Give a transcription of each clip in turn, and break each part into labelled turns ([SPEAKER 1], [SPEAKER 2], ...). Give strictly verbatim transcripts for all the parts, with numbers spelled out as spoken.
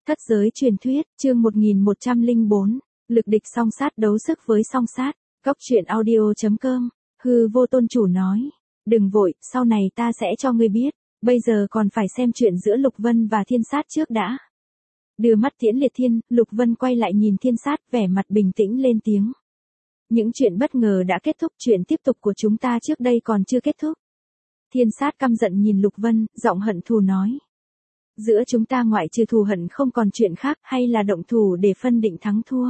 [SPEAKER 1] Thất giới truyền thuyết, chương một nghìn một trăm lẻ bốn, lực địch song sát đấu sức với song sát, góc truyện audio chấm com, hư vô tôn chủ nói, đừng vội, sau này ta sẽ cho ngươi biết, bây giờ còn phải xem chuyện giữa Lục Vân và Thiên Sát trước đã. Đưa mắt tiễn liệt thiên, Lục Vân quay lại nhìn Thiên Sát vẻ mặt bình tĩnh lên tiếng. Những chuyện bất ngờ đã kết thúc, chuyện tiếp tục của chúng ta trước đây còn chưa kết thúc. Thiên Sát căm giận nhìn Lục Vân, giọng hận thù nói. Giữa chúng ta ngoại trừ thù hận không còn chuyện khác, hay là động thủ để phân định thắng thua.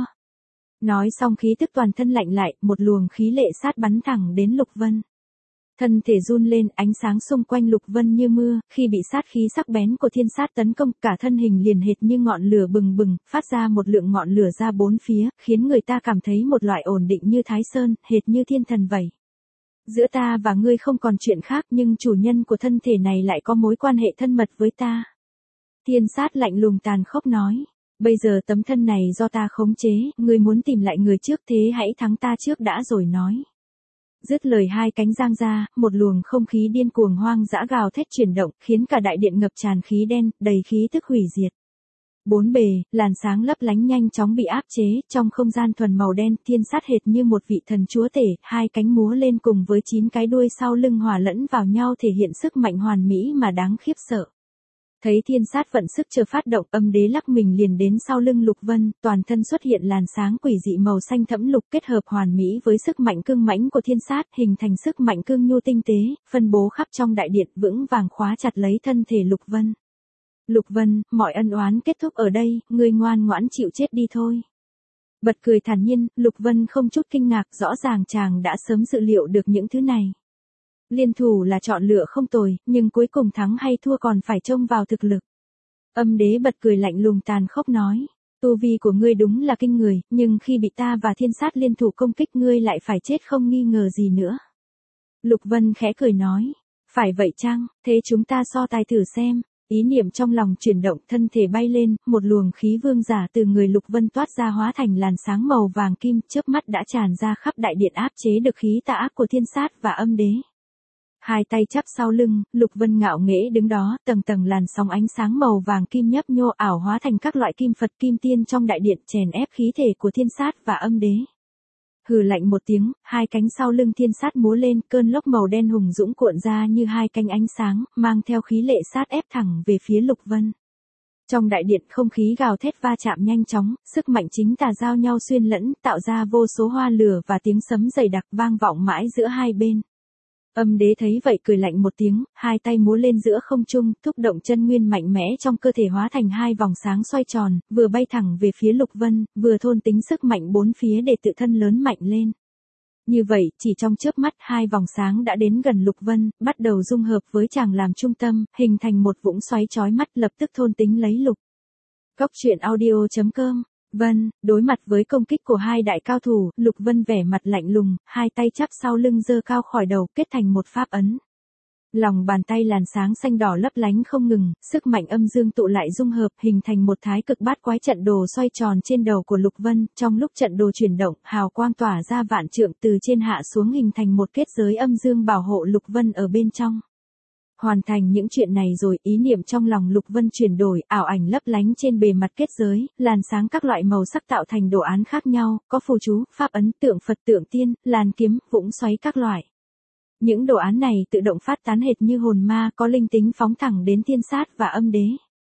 [SPEAKER 1] Nói xong khí tức toàn thân lạnh lại, một luồng khí lệ sát bắn thẳng đến Lục Vân. Thân thể run lên, ánh sáng xung quanh Lục Vân như mưa, khi bị sát khí sắc bén của Thiên Sát tấn công, cả thân hình liền hệt như ngọn lửa bừng bừng, phát ra một lượng ngọn lửa ra bốn phía, khiến người ta cảm thấy một loại ổn định như Thái Sơn, hệt như thiên thần vậy. Giữa ta và ngươi không còn chuyện khác, nhưng chủ nhân của thân thể này lại có mối quan hệ thân mật với ta. Thiên Sát lạnh lùng tàn khốc nói, bây giờ tấm thân này do ta khống chế, ngươi muốn tìm lại người trước, thế hãy thắng ta trước đã rồi nói. Dứt lời hai cánh giang ra, một luồng không khí điên cuồng hoang dã gào thét chuyển động, khiến cả đại điện ngập tràn khí đen, đầy khí tức hủy diệt. Bốn bề, làn sáng lấp lánh nhanh chóng bị áp chế, trong không gian thuần màu đen, Thiên Sát hệt như một vị thần chúa tể, hai cánh múa lên cùng với chín cái đuôi sau lưng hòa lẫn vào nhau thể hiện sức mạnh hoàn mỹ mà đáng khiếp sợ. Thấy Thiên Sát vận sức chờ phát động, âm đế lắc mình liền đến sau lưng Lục Vân, toàn thân xuất hiện làn sáng quỷ dị màu xanh thẫm lục kết hợp hoàn mỹ với sức mạnh cương mãnh của Thiên Sát, hình thành sức mạnh cương nhu tinh tế, phân bố khắp trong đại điện, vững vàng khóa chặt lấy thân thể Lục Vân. Lục Vân, mọi ân oán kết thúc ở đây, ngươi ngoan ngoãn chịu chết đi thôi. Bật cười thản nhiên, Lục Vân không chút kinh ngạc, rõ ràng chàng đã sớm dự liệu được những thứ này. Liên thủ là chọn lựa không tồi, nhưng cuối cùng thắng hay thua còn phải trông vào thực lực. Âm đế bật cười lạnh lùng tàn khốc nói, tu vi của ngươi đúng là kinh người, nhưng khi bị ta và Thiên Sát liên thủ công kích ngươi lại phải chết không nghi ngờ gì nữa. Lục Vân khẽ cười nói, phải vậy chăng, thế chúng ta so tài thử xem. Ý niệm trong lòng chuyển động, thân thể bay lên, một luồng khí vương giả từ người Lục Vân toát ra hóa thành làn sáng màu vàng kim, chớp mắt đã tràn ra khắp đại điện áp chế được khí tà ác của Thiên Sát và âm đế. Hai tay chắp sau lưng, Lục Vân ngạo nghễ đứng đó, tầng tầng làn sóng ánh sáng màu vàng kim nhấp nhô ảo hóa thành các loại kim Phật kim tiên trong đại điện chèn ép khí thể của Thiên Sát và âm đế. Hừ lạnh một tiếng, hai cánh sau lưng Thiên Sát múa lên, cơn lốc màu đen hùng dũng cuộn ra như hai cánh ánh sáng, mang theo khí lệ sát ép thẳng về phía Lục Vân. Trong đại điện không khí gào thét va chạm nhanh chóng, sức mạnh chính tà giao nhau xuyên lẫn, tạo ra vô số hoa lửa và tiếng sấm dày đặc vang vọng mãi giữa hai bên. Âm đế thấy vậy cười lạnh một tiếng, hai tay múa lên giữa không trung, thúc động chân nguyên mạnh mẽ trong cơ thể hóa thành hai vòng sáng xoay tròn, vừa bay thẳng về phía Lục Vân, vừa thôn tính sức mạnh bốn phía để tự thân lớn mạnh lên. Như vậy, chỉ trong chớp mắt hai vòng sáng đã đến gần Lục Vân, bắt đầu dung hợp với chàng làm trung tâm, hình thành một vũng xoáy chói mắt lập tức thôn tính lấy Lục. Góc truyện audio chấm com. Vân, đối mặt với công kích của hai đại cao thủ, Lục Vân vẻ mặt lạnh lùng, hai tay chắp sau lưng giơ cao khỏi đầu, kết thành một pháp ấn. Lòng bàn tay làn sáng xanh đỏ lấp lánh không ngừng, sức mạnh âm dương tụ lại dung hợp, hình thành một thái cực bát quái trận đồ xoay tròn trên đầu của Lục Vân, trong lúc trận đồ chuyển động, hào quang tỏa ra vạn trượng từ trên hạ xuống hình thành một kết giới âm dương bảo hộ Lục Vân ở bên trong. Hoàn thành những chuyện này rồi, ý niệm trong lòng Lục Vân chuyển đổi, ảo ảnh lấp lánh trên bề mặt kết giới, làn sáng các loại màu sắc tạo thành đồ án khác nhau, có phù chú, pháp ấn, tượng Phật, tượng tiên, làn kiếm, vũng xoáy các loại. Những đồ án này tự động phát tán hệt như hồn ma, có linh tính phóng thẳng đến Thiên Sát và âm đế.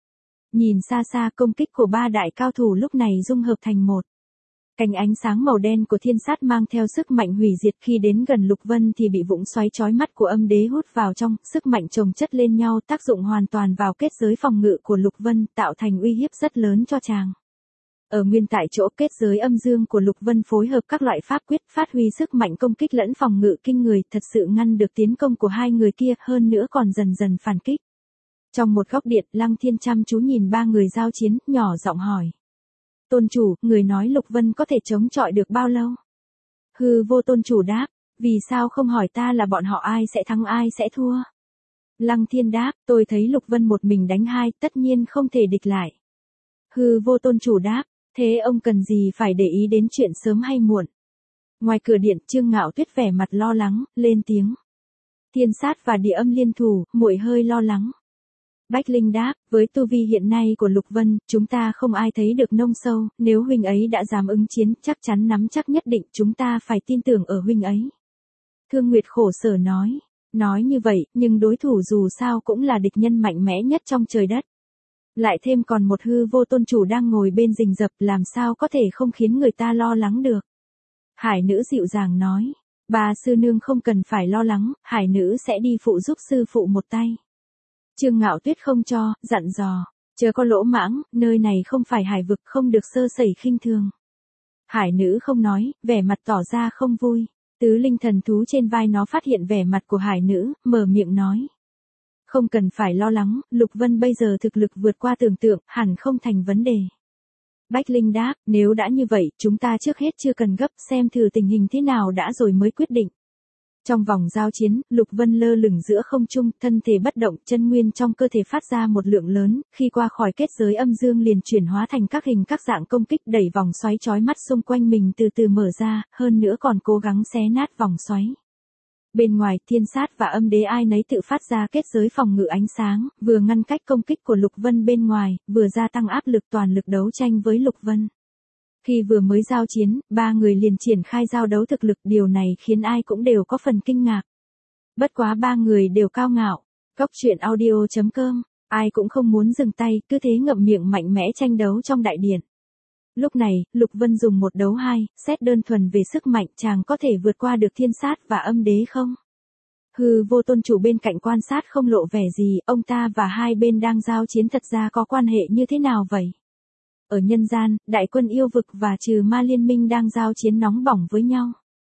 [SPEAKER 1] Nhìn xa xa, công kích của ba đại cao thủ lúc này dung hợp thành một. Cánh ánh sáng màu đen của Thiên Sát mang theo sức mạnh hủy diệt, khi đến gần Lục Vân thì bị vũng xoáy chói mắt của âm đế hút vào trong, sức mạnh chồng chất lên nhau tác dụng hoàn toàn vào kết giới phòng ngự của Lục Vân, tạo thành uy hiếp rất lớn cho chàng. Ở nguyên tại chỗ kết giới âm dương của Lục Vân phối hợp các loại pháp quyết, phát huy sức mạnh công kích lẫn phòng ngự kinh người, thật sự ngăn được tiến công của hai người kia, hơn nữa còn dần dần phản kích. Trong một góc điện, Lăng Thiên chăm chú nhìn ba người giao chiến, nhỏ giọng hỏi. Tôn chủ, người nói Lục Vân có thể chống chọi được bao lâu? Hư vô tôn chủ đáp, vì sao không hỏi ta là bọn họ ai sẽ thắng ai sẽ thua? Lăng Thiên đáp, tôi thấy Lục Vân một mình đánh hai, tất nhiên không thể địch lại. Hư vô tôn chủ đáp, thế ông cần gì phải để ý đến chuyện sớm hay muộn? Ngoài cửa điện, Trương Ngạo Tuyết vẻ mặt lo lắng, lên tiếng. Thiên Sát và Địa Âm liên thủ, muội hơi lo lắng. Bách Linh đáp, với tu vi hiện nay của Lục Vân, chúng ta không ai thấy được nông sâu, nếu huynh ấy đã dám ứng chiến, chắc chắn nắm chắc nhất định chúng ta phải tin tưởng ở huynh ấy. Thương Nguyệt khổ sở nói, nói như vậy, nhưng đối thủ dù sao cũng là địch nhân mạnh mẽ nhất trong trời đất. Lại thêm còn một hư vô tôn chủ đang ngồi bên rình rập, làm sao có thể không khiến người ta lo lắng được. Hải nữ dịu dàng nói, bà sư nương không cần phải lo lắng, hải nữ sẽ đi phụ giúp sư phụ một tay. Trương Ngạo Tuyết không cho, dặn dò, chớ có lỗ mãng, nơi này không phải hải vực, không được sơ sẩy khinh thường. Hải nữ không nói, vẻ mặt tỏ ra không vui. Tứ linh thần thú trên vai nó phát hiện vẻ mặt của hải nữ, mở miệng nói. Không cần phải lo lắng, Lục Vân bây giờ thực lực vượt qua tưởng tượng, hẳn không thành vấn đề. Bách Linh đáp, nếu đã như vậy, chúng ta trước hết chưa cần gấp, xem thử tình hình thế nào đã rồi mới quyết định. Trong vòng giao chiến, Lục Vân lơ lửng giữa không trung, thân thể bất động, chân nguyên trong cơ thể phát ra một lượng lớn, khi qua khỏi kết giới âm dương liền chuyển hóa thành các hình các dạng công kích, đẩy vòng xoáy chói mắt xung quanh mình từ từ mở ra, hơn nữa còn cố gắng xé nát vòng xoáy. Bên ngoài, Thiên Sát và Âm Đế ai nấy tự phát ra kết giới phòng ngự ánh sáng, vừa ngăn cách công kích của Lục Vân bên ngoài, vừa gia tăng áp lực toàn lực đấu tranh với Lục Vân. Khi vừa mới giao chiến, ba người liền triển khai giao đấu thực lực, điều này khiến ai cũng đều có phần kinh ngạc. Bất quá ba người đều cao ngạo. Cốc truyện audio chấm com, ai cũng không muốn dừng tay, cứ thế ngậm miệng mạnh mẽ tranh đấu trong đại điện. Lúc này, Lục Vân dùng một đấu hai, xét đơn thuần về sức mạnh, chàng có thể vượt qua được Thiên Sát và Âm Đế không? Hư vô tôn chủ bên cạnh quan sát không lộ vẻ gì, ông ta và hai bên đang giao chiến thật ra có quan hệ như thế nào vậy? Ở nhân gian, đại quân yêu vực và trừ ma liên minh đang giao chiến nóng bỏng với nhau.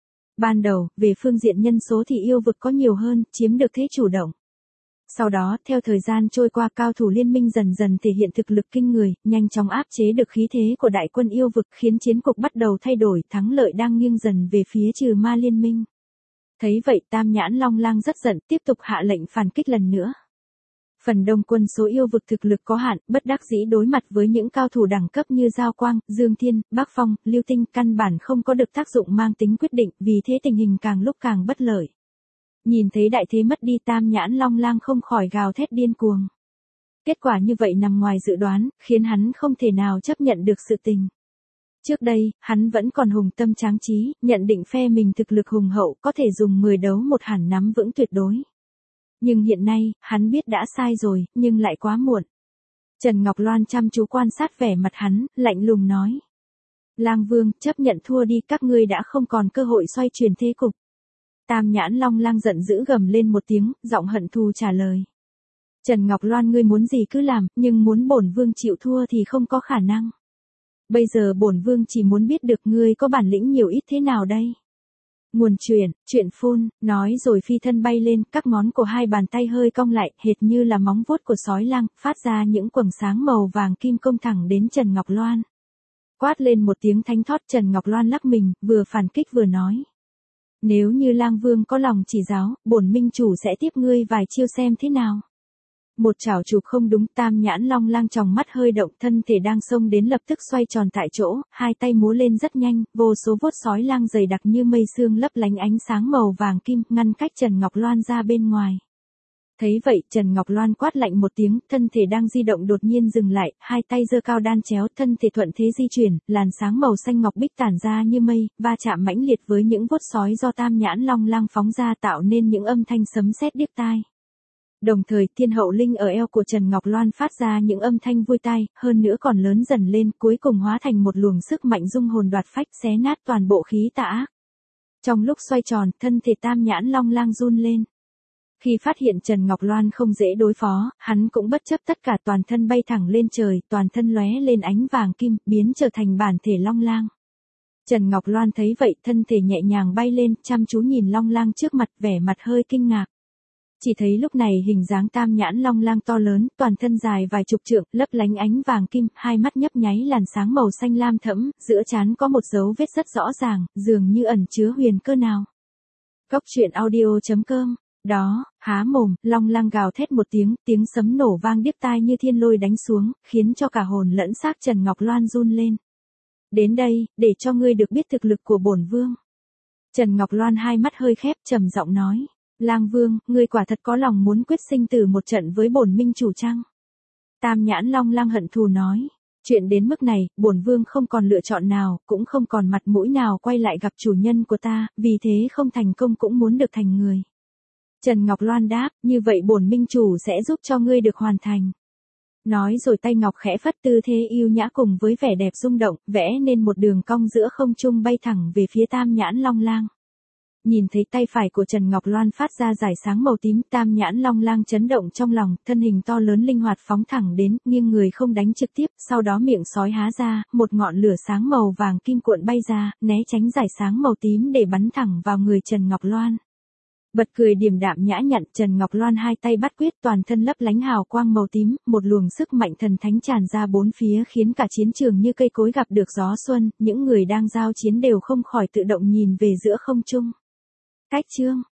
[SPEAKER 1] Ban đầu, về phương diện nhân số thì yêu vực có nhiều hơn, chiếm được thế chủ động. Sau đó, theo thời gian trôi qua, cao thủ liên minh dần dần thể hiện thực lực kinh người, nhanh chóng áp chế được khí thế của đại quân yêu vực, khiến chiến cục bắt đầu thay đổi, thắng lợi đang nghiêng dần về phía trừ ma liên minh. Thấy vậy, Tam Nhãn Long Lang rất giận, tiếp tục hạ lệnh phản kích lần nữa. Phần đông quân số yêu vực thực lực có hạn, bất đắc dĩ đối mặt với những cao thủ đẳng cấp như Giao Quang, Dương Thiên, Bắc Phong, Lưu Tinh, căn bản không có được tác dụng mang tính quyết định, vì thế tình hình càng lúc càng bất lợi. Nhìn thấy đại thế mất đi, Tam Nhãn Long Lang không khỏi gào thét điên cuồng. Kết quả như vậy nằm ngoài dự đoán, khiến hắn không thể nào chấp nhận được sự tình. Trước đây, hắn vẫn còn hùng tâm tráng trí, nhận định phe mình thực lực hùng hậu, có thể dùng mười đấu một hẳn nắm vững tuyệt đối. Nhưng hiện nay, hắn biết đã sai rồi, nhưng lại quá muộn. Trần Ngọc Loan chăm chú quan sát vẻ mặt hắn, lạnh lùng nói. Lang Vương, chấp nhận thua đi, các ngươi đã không còn cơ hội xoay chuyển thế cục. Tam Nhãn Long Lang giận dữ gầm lên một tiếng, giọng hận thù trả lời. Trần Ngọc Loan, ngươi muốn gì cứ làm, nhưng muốn bổn vương chịu thua thì không có khả năng. Bây giờ bổn vương chỉ muốn biết được ngươi có bản lĩnh nhiều ít thế nào đây. Nguồn chuyển, chuyện phun, nói rồi phi thân bay lên, các ngón của hai bàn tay hơi cong lại, hệt như là móng vuốt của sói lang, phát ra những quầng sáng màu vàng kim công thẳng đến Trần Ngọc Loan. Quát lên một tiếng thánh thót, Trần Ngọc Loan lắc mình, vừa phản kích vừa nói. Nếu như Lang Vương có lòng chỉ giáo, bổn minh chủ sẽ tiếp ngươi vài chiêu xem thế nào. Một chảo chụp không đúng, Tam Nhãn Long Lang tròng mắt hơi động, thân thể đang xông đến lập tức xoay tròn tại chỗ, hai tay múa lên rất nhanh, vô số vuốt sói lang dày đặc như mây sương lấp lánh ánh sáng màu vàng kim, ngăn cách Trần Ngọc Loan ra bên ngoài. Thấy vậy, Trần Ngọc Loan quát lạnh một tiếng, thân thể đang di động đột nhiên dừng lại, hai tay giơ cao đan chéo, thân thể thuận thế di chuyển, làn sáng màu xanh ngọc bích tản ra như mây, va chạm mãnh liệt với những vuốt sói do Tam Nhãn Long Lang phóng ra tạo nên những âm thanh sấm sét điếc tai. Đồng thời, thiên hậu linh ở eo của Trần Ngọc Loan phát ra những âm thanh vui tai, hơn nữa còn lớn dần lên, cuối cùng hóa thành một luồng sức mạnh dung hồn đoạt phách, xé nát toàn bộ khí tà ác. Trong lúc xoay tròn, thân thể Tam Nhãn Long Lang run lên. Khi phát hiện Trần Ngọc Loan không dễ đối phó, hắn cũng bất chấp tất cả, toàn thân bay thẳng lên trời, toàn thân lóe lên ánh vàng kim, biến trở thành bản thể Long Lang. Trần Ngọc Loan thấy vậy, thân thể nhẹ nhàng bay lên, chăm chú nhìn Long Lang trước mặt, vẻ mặt hơi kinh ngạc. Chỉ thấy lúc này hình dáng Tam Nhãn Long Lang to lớn, toàn thân dài vài chục trượng, lấp lánh ánh vàng kim, hai mắt nhấp nháy làn sáng màu xanh lam thẫm, giữa trán có một dấu vết rất rõ ràng, dường như ẩn chứa huyền cơ nào. Cốc truyện audio chấm com. Đó, há mồm, Long Lang gào thét một tiếng, tiếng sấm nổ vang điếc tai như thiên lôi đánh xuống, khiến cho cả hồn lẫn xác Trần Ngọc Loan run lên. Đến đây, để cho ngươi được biết thực lực của bổn vương. Trần Ngọc Loan hai mắt hơi khép, trầm giọng nói. Lang Vương, ngươi quả thật có lòng muốn quyết sinh tử một trận với bổn minh chủ chăng? Tam Nhãn Long Lang hận thù nói. Chuyện đến mức này, bổn vương không còn lựa chọn nào, cũng không còn mặt mũi nào quay lại gặp chủ nhân của ta, vì thế không thành công cũng muốn được thành người. Trần Ngọc Loan đáp, như vậy bổn minh chủ sẽ giúp cho ngươi được hoàn thành. Nói rồi tay ngọc khẽ phất, tư thế yêu nhã cùng với vẻ đẹp rung động, vẽ nên một đường cong giữa không trung bay thẳng về phía Tam Nhãn Long Lang. Nhìn thấy tay phải của Trần Ngọc Loan phát ra dải sáng màu tím, Tam Nhãn Long Lang chấn động trong lòng, thân hình to lớn linh hoạt phóng thẳng đến, nghiêng người không đánh trực tiếp, sau đó miệng sói há ra, một ngọn lửa sáng màu vàng kim cuộn bay ra, né tránh dải sáng màu tím để bắn thẳng vào người Trần Ngọc Loan. Bật cười điềm đạm nhã nhặn, Trần Ngọc Loan hai tay bắt quyết, toàn thân lấp lánh hào quang màu tím, một luồng sức mạnh thần thánh tràn ra bốn phía khiến cả chiến trường như cây cối gặp được gió xuân, những người đang giao chiến đều không khỏi tự động nhìn về giữa không trung. Cách chương